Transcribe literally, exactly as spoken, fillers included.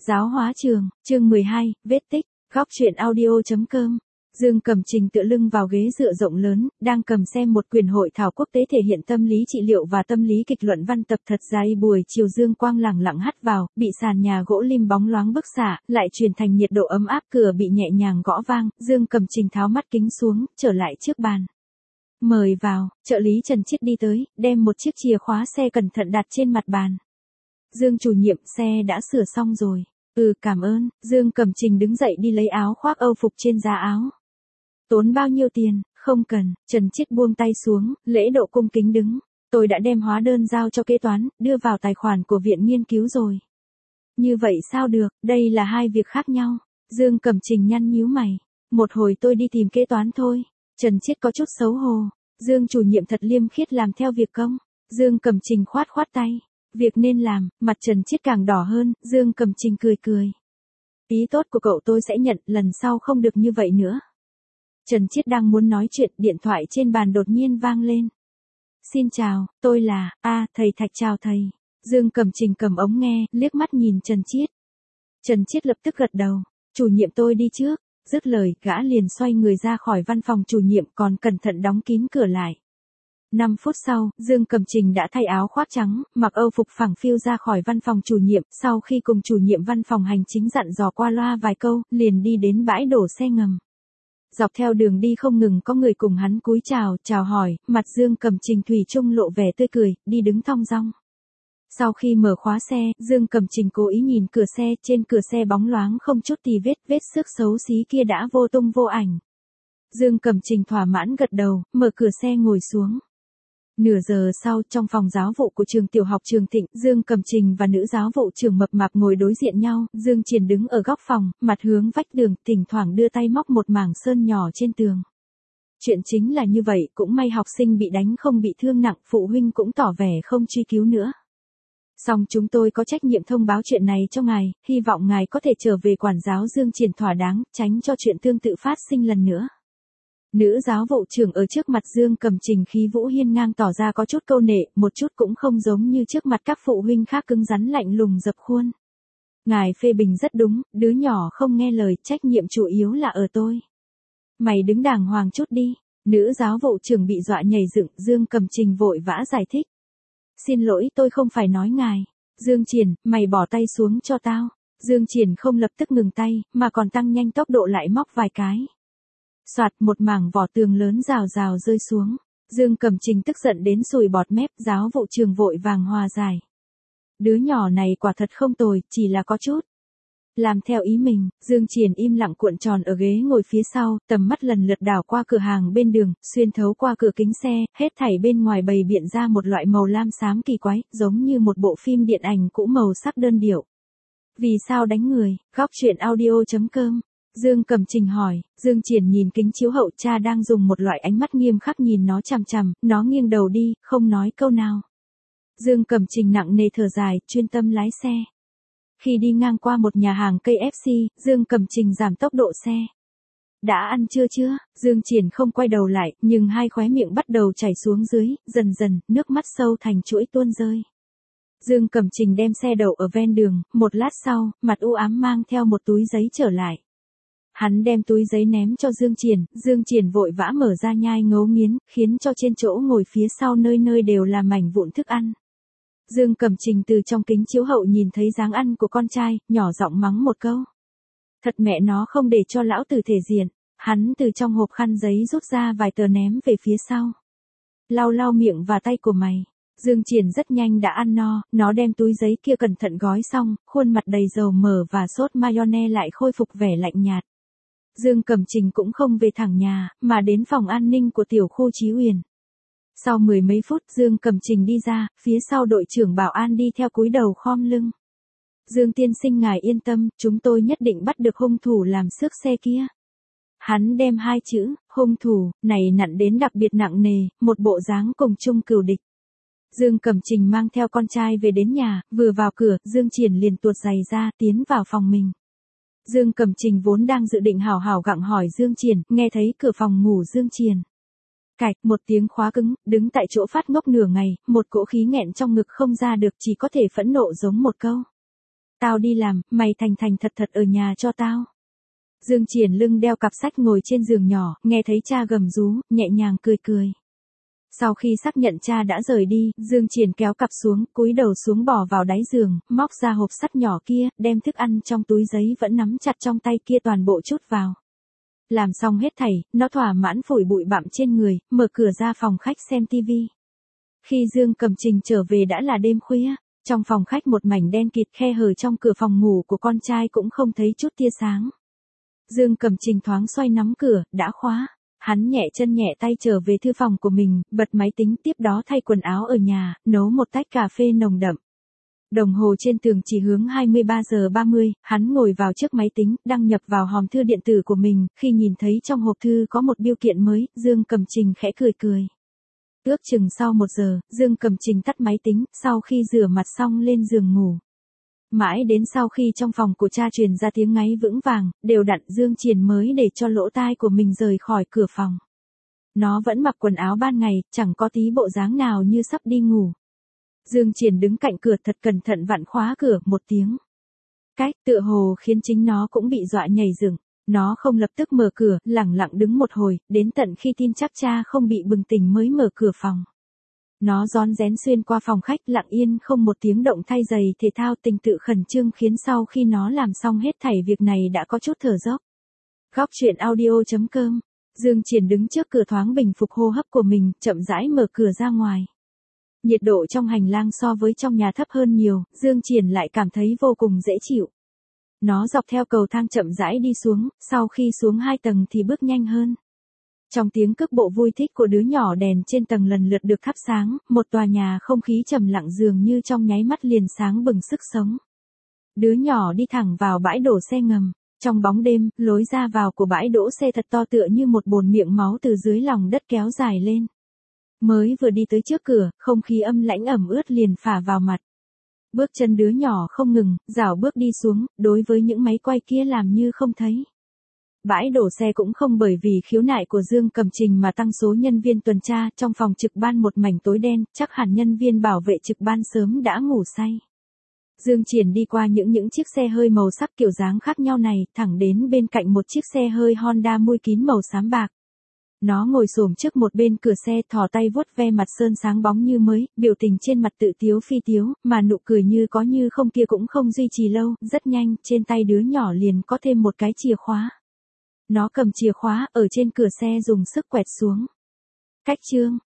Giáo hóa trường, chương mười hai, vết tích, góc truyện audio chấm com. Dương Cẩm Trình tựa lưng vào ghế dựa rộng lớn, đang cầm xem một quyển hội thảo quốc tế thể hiện tâm lý trị liệu và tâm lý kịch luận văn tập thật dài. Buổi chiều dương quang lẳng lặng hắt vào, bị sàn nhà gỗ lim bóng loáng bức xạ, lại truyền thành nhiệt độ ấm áp. Cửa bị nhẹ nhàng gõ vang, Dương Cẩm Trình tháo mắt kính xuống, trở lại trước bàn. Mời vào, trợ lý Trần Chiết đi tới, đem một chiếc chìa khóa xe cẩn thận đặt trên mặt bàn. Dương chủ nhiệm, xe đã sửa xong rồi. Ừ, cảm ơn. Dương Cẩm Trình đứng dậy đi lấy áo khoác âu phục trên giá áo. Tốn bao nhiêu tiền? Không cần. Trần Chiết buông tay xuống, lễ độ cung kính đứng. Tôi đã đem hóa đơn giao cho kế toán, đưa vào tài khoản của viện nghiên cứu rồi. Như vậy sao được, đây là hai việc khác nhau. Dương Cẩm Trình nhăn nhíu mày. Một hồi tôi đi tìm kế toán thôi. Trần Chiết có chút xấu hổ. Dương chủ nhiệm thật liêm khiết làm theo việc công. Dương Cẩm Trình khoát khoát tay. Việc nên làm, mặt Trần Chiết càng đỏ hơn, Dương Cẩm Trình cười cười. Ý tốt của cậu tôi sẽ nhận, lần sau không được như vậy nữa. Trần Chiết đang muốn nói chuyện, điện thoại trên bàn đột nhiên vang lên. Xin chào, tôi là, a thầy Thạch chào thầy. Dương Cẩm Trình cầm ống nghe, liếc mắt nhìn Trần Chiết. Trần Chiết lập tức gật đầu, chủ nhiệm tôi đi trước, dứt lời, gã liền xoay người ra khỏi văn phòng chủ nhiệm còn cẩn thận đóng kín cửa lại. năm phút sau, Dương Cẩm Trình đã thay áo khoác trắng, mặc âu phục phẳng phiu ra khỏi văn phòng chủ nhiệm, sau khi cùng chủ nhiệm văn phòng hành chính dặn dò qua loa vài câu, liền đi đến bãi đổ xe ngầm. Dọc theo đường đi không ngừng có người cùng hắn cúi chào, chào hỏi, mặt Dương Cẩm Trình thủy chung lộ vẻ tươi cười, đi đứng thong dong. Sau khi mở khóa xe, Dương Cẩm Trình cố ý nhìn cửa xe, trên cửa xe bóng loáng không chút tì vết, vết xước xấu xí kia đã vô tung vô ảnh. Dương Cẩm Trình thỏa mãn gật đầu, mở cửa xe ngồi xuống. Nửa giờ sau, trong phòng giáo vụ của trường tiểu học Trường Thịnh, Dương Cẩm Trình và nữ giáo vụ trưởng mập mạp ngồi đối diện nhau, Dương Triền đứng ở góc phòng, mặt hướng vách tường, thỉnh thoảng đưa tay móc một mảng sơn nhỏ trên tường. Chuyện chính là như vậy, cũng may học sinh bị đánh không bị thương nặng, phụ huynh cũng tỏ vẻ không truy cứu nữa. Song chúng tôi có trách nhiệm thông báo chuyện này cho ngài, hy vọng ngài có thể trở về quản giáo Dương Triền thỏa đáng, tránh cho chuyện tương tự phát sinh lần nữa. Nữ giáo vụ trưởng ở trước mặt Dương Cẩm Trình khí vũ hiên ngang tỏ ra có chút câu nệ, một chút cũng không giống như trước mặt các phụ huynh khác cứng rắn lạnh lùng dập khuôn. Ngài phê bình rất đúng, đứa nhỏ không nghe lời, trách nhiệm chủ yếu là ở tôi. Mày đứng đàng hoàng chút đi. Nữ giáo vụ trưởng bị dọa nhảy dựng, Dương Cẩm Trình vội vã giải thích. Xin lỗi, tôi không phải nói ngài. Dương Triền, mày bỏ tay xuống cho tao. Dương Triền không lập tức ngừng tay, mà còn tăng nhanh tốc độ lại móc vài cái. Soạt, một mảng vỏ tường lớn rào rào rơi xuống. Dương Cẩm Trình tức giận đến sùi bọt mép, giáo vụ trường vội vàng hòa giải. Đứa nhỏ này quả thật không tồi, chỉ là có chút. Làm theo ý mình, Dương Triền im lặng cuộn tròn ở ghế ngồi phía sau, tầm mắt lần lượt đảo qua cửa hàng bên đường, xuyên thấu qua cửa kính xe, hết thảy bên ngoài bày biện ra một loại màu lam xám kỳ quái, giống như một bộ phim điện ảnh cũ màu sắc đơn điệu. Vì sao đánh người? Góc truyện audio chấm com. Dương Cẩm Trình hỏi. Dương Triền nhìn kính chiếu hậu, cha đang dùng một loại ánh mắt nghiêm khắc nhìn nó chằm chằm, nó nghiêng đầu đi, không nói câu nào. Dương Cẩm Trình nặng nề thở dài, chuyên tâm lái xe. Khi đi ngang qua một nhà hàng cây ép xê, Dương Cẩm Trình giảm tốc độ xe. Đã ăn trưa chưa? Dương Triền không quay đầu lại, nhưng hai khóe miệng bắt đầu chảy xuống dưới, dần dần, nước mắt sâu thành chuỗi tuôn rơi. Dương Cẩm Trình đem xe đậu ở ven đường, một lát sau, mặt u ám mang theo một túi giấy trở lại. Hắn đem túi giấy ném cho Dương Triền, Dương Triền vội vã mở ra nhai ngấu nghiến, khiến cho trên chỗ ngồi phía sau nơi nơi đều là mảnh vụn thức ăn. Dương Cẩm Trình từ trong kính chiếu hậu nhìn thấy dáng ăn của con trai, nhỏ giọng mắng một câu. Thật mẹ nó không để cho lão tử thể diện. Hắn từ trong hộp khăn giấy rút ra vài tờ ném về phía sau. Lau lau miệng và tay của mày. Dương Triền rất nhanh đã ăn no, nó đem túi giấy kia cẩn thận gói xong, khuôn mặt đầy dầu mỡ và sốt mayonnaise lại khôi phục vẻ lạnh nhạt. Dương Cẩm Trình cũng không về thẳng nhà, mà đến phòng an ninh của tiểu khu Chí Huyền. Sau mười mấy phút, Dương Cẩm Trình đi ra, phía sau đội trưởng bảo an đi theo cúi đầu khom lưng. Dương tiên sinh ngài yên tâm, chúng tôi nhất định bắt được hung thủ làm xước xe kia. Hắn đem hai chữ, hung thủ, này nặn đến đặc biệt nặng nề, một bộ dáng cùng chung cừu địch. Dương Cẩm Trình mang theo con trai về đến nhà, vừa vào cửa, Dương Triền liền tuột giày ra, tiến vào phòng mình. Dương Cẩm Trình vốn đang dự định hảo hảo gặng hỏi Dương Triền, nghe thấy cửa phòng ngủ Dương Triền. Cạch, một tiếng khóa cứng, đứng tại chỗ phát ngốc nửa ngày, một cỗ khí nghẹn trong ngực không ra được, chỉ có thể phẫn nộ giống một câu. tao đi làm, mày thành thành thật thật ở nhà cho tao. Dương Triển lưng đeo cặp sách ngồi trên giường nhỏ, nghe thấy cha gầm rú, nhẹ nhàng cười cười. Sau khi xác nhận cha đã rời đi, Dương Triển kéo cặp xuống, cúi đầu xuống bò vào đáy giường, móc ra hộp sắt nhỏ kia, đem thức ăn trong túi giấy vẫn nắm chặt trong tay kia toàn bộ chút vào. Làm xong hết thảy, nó thỏa mãn phủi bụi bặm trên người, mở cửa ra phòng khách xem tivi. Khi Dương Cẩm Trình trở về đã là đêm khuya, trong phòng khách một mảnh đen kịt, khe hở trong cửa phòng ngủ của con trai cũng không thấy chút tia sáng. Dương Cẩm Trình thoáng xoay nắm cửa, đã khóa. Hắn nhẹ chân nhẹ tay trở về thư phòng của mình, bật máy tính, tiếp đó thay quần áo ở nhà, nấu một tách cà phê nồng đậm. Đồng hồ trên tường chỉ hướng hai mươi ba giờ ba mươi, hắn ngồi vào trước máy tính, đăng nhập vào hòm thư điện tử của mình, khi nhìn thấy trong hộp thư có một bưu kiện mới, Dương Cẩm Trình khẽ cười cười. Ước chừng sau một giờ, Dương Cẩm Trình tắt máy tính, sau khi rửa mặt xong lên giường ngủ. Mãi đến sau khi trong phòng của cha truyền ra tiếng ngáy vững vàng, đều đặn, Dương Triển mới để cho lỗ tai của mình rời khỏi cửa phòng. Nó vẫn mặc quần áo ban ngày, chẳng có tí bộ dáng nào như sắp đi ngủ. Dương Triển đứng cạnh cửa thật cẩn thận vặn khóa cửa, một tiếng. Cách tựa hồ khiến chính nó cũng bị dọa nhảy dựng. Nó không lập tức mở cửa, lẳng lặng đứng một hồi, đến tận khi tin chắc cha không bị bừng tỉnh mới mở cửa phòng. Nó rón rén xuyên qua phòng khách, lặng yên không một tiếng động thay giày thể thao, tình tự khẩn trương khiến sau khi nó làm xong hết thảy việc này đã có chút thở dốc. Góc truyện audio chấm com. Dương Triển đứng trước cửa thoáng bình phục hô hấp của mình, chậm rãi mở cửa ra ngoài. Nhiệt độ trong hành lang so với trong nhà thấp hơn nhiều, Dương Triển lại cảm thấy vô cùng dễ chịu. Nó dọc theo cầu thang chậm rãi đi xuống, sau khi xuống hai tầng thì bước nhanh hơn. Trong tiếng cước bộ vui thích của đứa nhỏ, đèn trên tầng lần lượt được thắp sáng, một tòa nhà không khí trầm lặng dường như trong nháy mắt liền sáng bừng sức sống. Đứa nhỏ đi thẳng vào bãi đổ xe ngầm. Trong bóng đêm, lối ra vào của bãi đỗ xe thật to tựa như một bồn miệng máu từ dưới lòng đất kéo dài lên. Mới vừa đi tới trước cửa, không khí âm lãnh ẩm ướt liền phả vào mặt. Bước chân đứa nhỏ không ngừng, rảo bước đi xuống, đối với những máy quay kia làm như không thấy. Bãi đổ xe cũng không bởi vì khiếu nại của Dương Cẩm Trình mà tăng số nhân viên tuần tra, trong phòng trực ban một mảnh tối đen, chắc hẳn nhân viên bảo vệ trực ban sớm đã ngủ say. Dương Triển đi qua những những chiếc xe hơi màu sắc kiểu dáng khác nhau này, thẳng đến bên cạnh một chiếc xe hơi Honda mui kín màu xám bạc. Nó ngồi xổm trước một bên cửa xe, thò tay vuốt ve mặt sơn sáng bóng như mới, biểu tình trên mặt tự tiếu phi tiếu, mà nụ cười như có như không kia cũng không duy trì lâu, rất nhanh, trên tay đứa nhỏ liền có thêm một cái chìa khóa. Nó cầm chìa khóa, ở trên cửa xe dùng sức quẹt xuống. Cách chương.